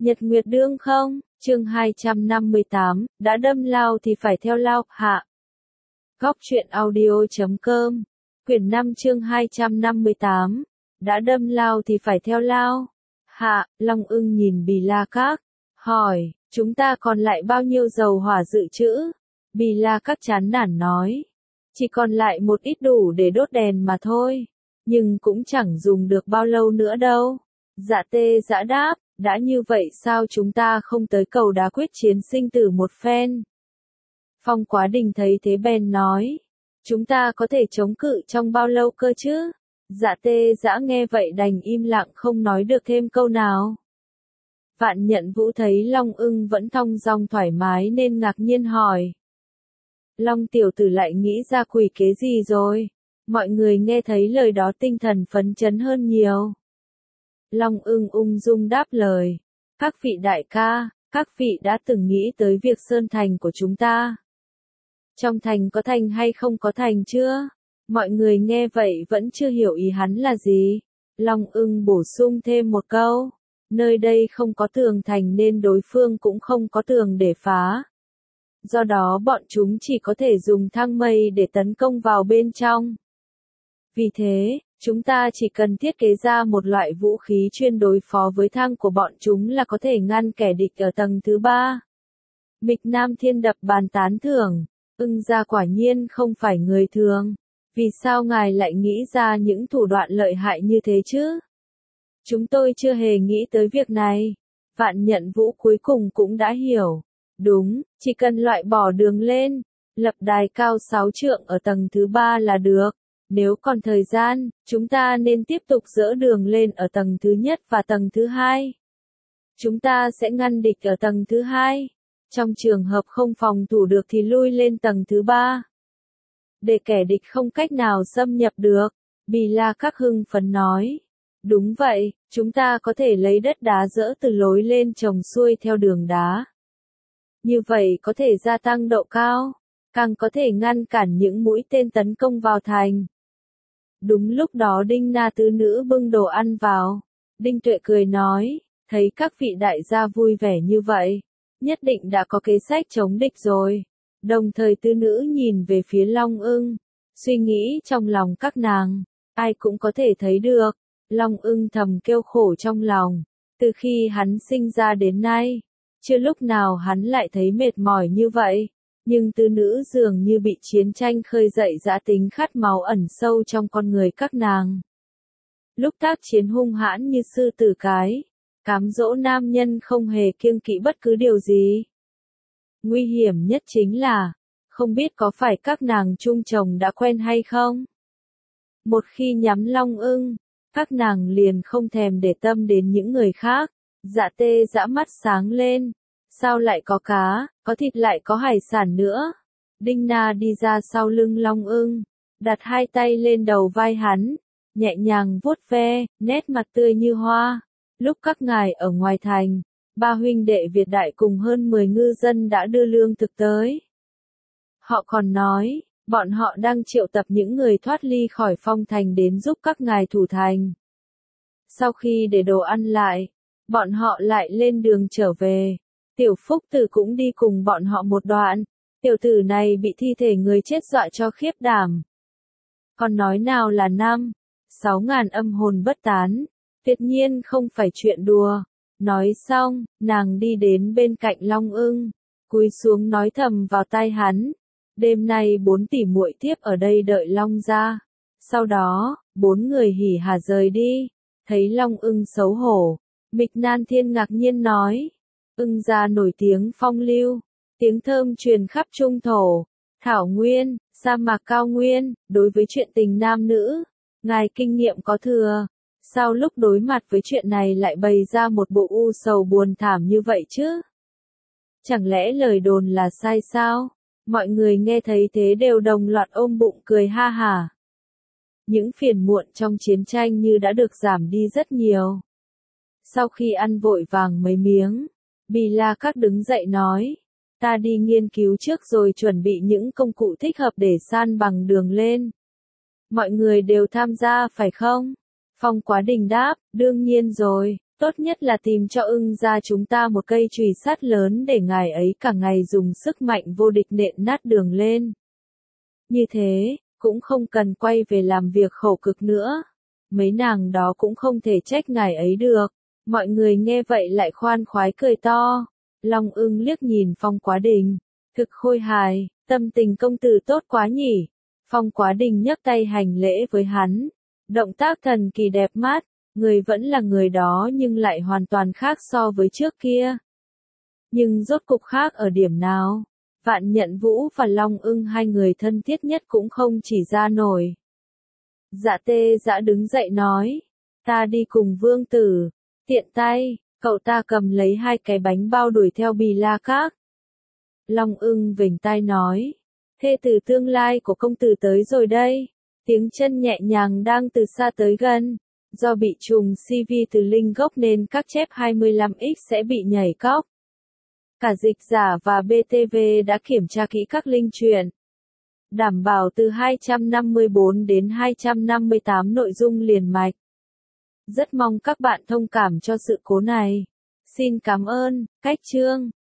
Nhật Nguyệt Đương không, chương 258, đã đâm lao thì phải theo lao, hạ. Góc truyện audio.com, quyển 5 chương 258, đã đâm lao thì phải theo lao. Hạ, Long Ưng nhìn Bì La Các, hỏi, chúng ta còn lại bao nhiêu dầu hỏa dự trữ? Bì La Các chán nản nói, chỉ còn lại một ít đủ để đốt đèn mà thôi, nhưng cũng chẳng dùng được bao lâu nữa đâu. Dạ Tê Dã đáp, đã như vậy sao chúng ta không tới cầu đá quyết chiến sinh tử một phen? Phong Quá Đình thấy thế bèn nói, chúng ta có thể chống cự trong bao lâu cơ chứ? Dạ Tê Dã nghe vậy đành im lặng không nói được thêm câu nào. Vạn Nhận Vũ thấy Long Ưng vẫn thong dong thoải mái nên ngạc nhiên hỏi, Long tiểu tử lại nghĩ ra quỷ kế gì rồi? Mọi người nghe thấy lời đó tinh thần phấn chấn hơn nhiều. Long Ưng ung dung đáp lời, các vị đại ca, các vị đã từng nghĩ tới việc sơn thành của chúng ta. Trong thành có thành hay không có thành chưa? Mọi người nghe vậy vẫn chưa hiểu ý hắn là gì. Long Ưng bổ sung thêm một câu, nơi đây không có tường thành nên đối phương cũng không có tường để phá. Do đó bọn chúng chỉ có thể dùng thang mây để tấn công vào bên trong. Vì thế, chúng ta chỉ cần thiết kế ra một loại vũ khí chuyên đối phó với thang của bọn chúng là có thể ngăn kẻ địch ở tầng thứ 3. Mịch Nam Thiên đập bàn tán thưởng, Ưng gia quả nhiên không phải người thường. Vì sao ngài lại nghĩ ra những thủ đoạn lợi hại như thế chứ? Chúng tôi chưa hề nghĩ tới việc này. Vạn Nhận Vũ cuối cùng cũng đã hiểu. Đúng, chỉ cần loại bỏ đường lên, lập đài cao 6 trượng ở tầng thứ 3 là được. Nếu còn thời gian, chúng ta nên tiếp tục dỡ đường lên ở tầng thứ nhất và tầng thứ 2. Chúng ta sẽ ngăn địch ở tầng thứ 2. Trong trường hợp không phòng thủ được thì lui lên tầng thứ 3. Để kẻ địch không cách nào xâm nhập được, Bì La Các hưng phấn nói. Đúng vậy, chúng ta có thể lấy đất đá dỡ từ lối lên trồng xuôi theo đường đá. Như vậy có thể gia tăng độ cao, càng có thể ngăn cản những mũi tên tấn công vào thành. Đúng lúc đó Đinh Na tứ nữ bưng đồ ăn vào. Đinh Tuệ cười nói, thấy các vị đại gia vui vẻ như vậy, nhất định đã có kế sách chống địch rồi. Đồng thời tứ nữ nhìn về phía Long Ưng, suy nghĩ trong lòng các nàng, ai cũng có thể thấy được. Long Ưng thầm kêu khổ trong lòng, từ khi hắn sinh ra đến nay, chưa lúc nào hắn lại thấy mệt mỏi như vậy. Nhưng tứ nữ dường như bị chiến tranh khơi dậy dã tính khát máu ẩn sâu trong con người các nàng. Lúc tác chiến hung hãn như sư tử cái, cám dỗ nam nhân không hề kiêng kỵ bất cứ điều gì. Nguy hiểm nhất chính là, không biết có phải các nàng chung chồng đã quen hay không? Một khi nhắm Long Ưng, các nàng liền không thèm để tâm đến những người khác. Dạ Tê Dã mắt sáng lên. Sao lại có cá, có thịt lại có hải sản nữa? Đinh Na đi ra sau lưng Long Ưng, đặt hai tay lên đầu vai hắn, nhẹ nhàng vuốt ve, nét mặt tươi như hoa. Lúc các ngài ở ngoài thành, ba huynh đệ Việt đại cùng hơn 10 ngư dân đã đưa lương thực tới. Họ còn nói, bọn họ đang triệu tập những người thoát ly khỏi phong thành đến giúp các ngài thủ thành. Sau khi để đồ ăn lại, bọn họ lại lên đường trở về. Tiểu Phúc Tử cũng đi cùng bọn họ một đoạn. Tiểu tử này bị thi thể người chết dọa cho khiếp đảm. Còn nói nào là 6.000 âm hồn bất tán. Tuyệt nhiên không phải chuyện đùa. Nói xong, nàng đi đến bên cạnh Long Ưng, cúi xuống nói thầm vào tai hắn. Đêm nay 4 tỷ muội tiếp ở đây đợi Long gia. Sau đó, 4 người hỉ hả rời đi. Thấy Long Ưng xấu hổ, Mịch Nan Thiên ngạc nhiên nói. Ưng gia nổi tiếng phong lưu, tiếng thơm truyền khắp trung thổ, thảo nguyên, sa mạc cao nguyên, đối với chuyện tình nam nữ, ngài kinh nghiệm có thừa. Sao lúc đối mặt với chuyện này lại bày ra một bộ u sầu buồn thảm như vậy chứ? Chẳng lẽ lời đồn là sai sao? Mọi người nghe thấy thế đều đồng loạt ôm bụng cười ha hả. Những phiền muộn trong chiến tranh như đã được giảm đi rất nhiều. Sau khi ăn vội vàng mấy miếng, Bì La Các đứng dậy nói, ta đi nghiên cứu trước rồi chuẩn bị những công cụ thích hợp để san bằng đường lên. Mọi người đều tham gia phải không? Phong Quá Đình đáp, đương nhiên rồi, Tốt nhất là tìm cho ưng ra chúng ta một cây chùy sắt lớn để ngài ấy cả ngày dùng sức mạnh vô địch nện nát đường lên. Như thế, cũng không cần quay về làm việc khổ cực nữa. Mấy nàng đó cũng không thể trách ngài ấy được. Mọi người nghe vậy lại khoan khoái cười to. Long Ưng liếc nhìn Phong Quá Đình. Thực khôi hài, tâm tình công tử tốt quá nhỉ. Phong Quá Đình nhấc tay hành lễ với hắn. Động tác thần kỳ đẹp mắt. Người vẫn là người đó nhưng lại hoàn toàn khác so với trước kia. Nhưng rốt cục khác ở điểm nào? Vạn Nhận Vũ và Long Ưng hai người thân thiết nhất cũng không chỉ ra nổi. Dạ Tê Dã đứng dậy nói. Ta đi cùng vương tử. Tiện tay, cậu ta cầm lấy hai cái bánh bao đuổi theo Bì La Các. Long Ưng vểnh tai nói. Thê tử tương lai của công tử tới rồi đây. Tiếng chân nhẹ nhàng đang từ xa tới gần. Do bị trùng CV từ link gốc nên các chép 25X sẽ bị nhảy cóc. Cả dịch giả và BTV đã kiểm tra kỹ các link truyện. Đảm bảo từ 254 đến 258 nội dung liền mạch. Rất mong các bạn thông cảm cho sự cố này. Xin cảm ơn, cách chương.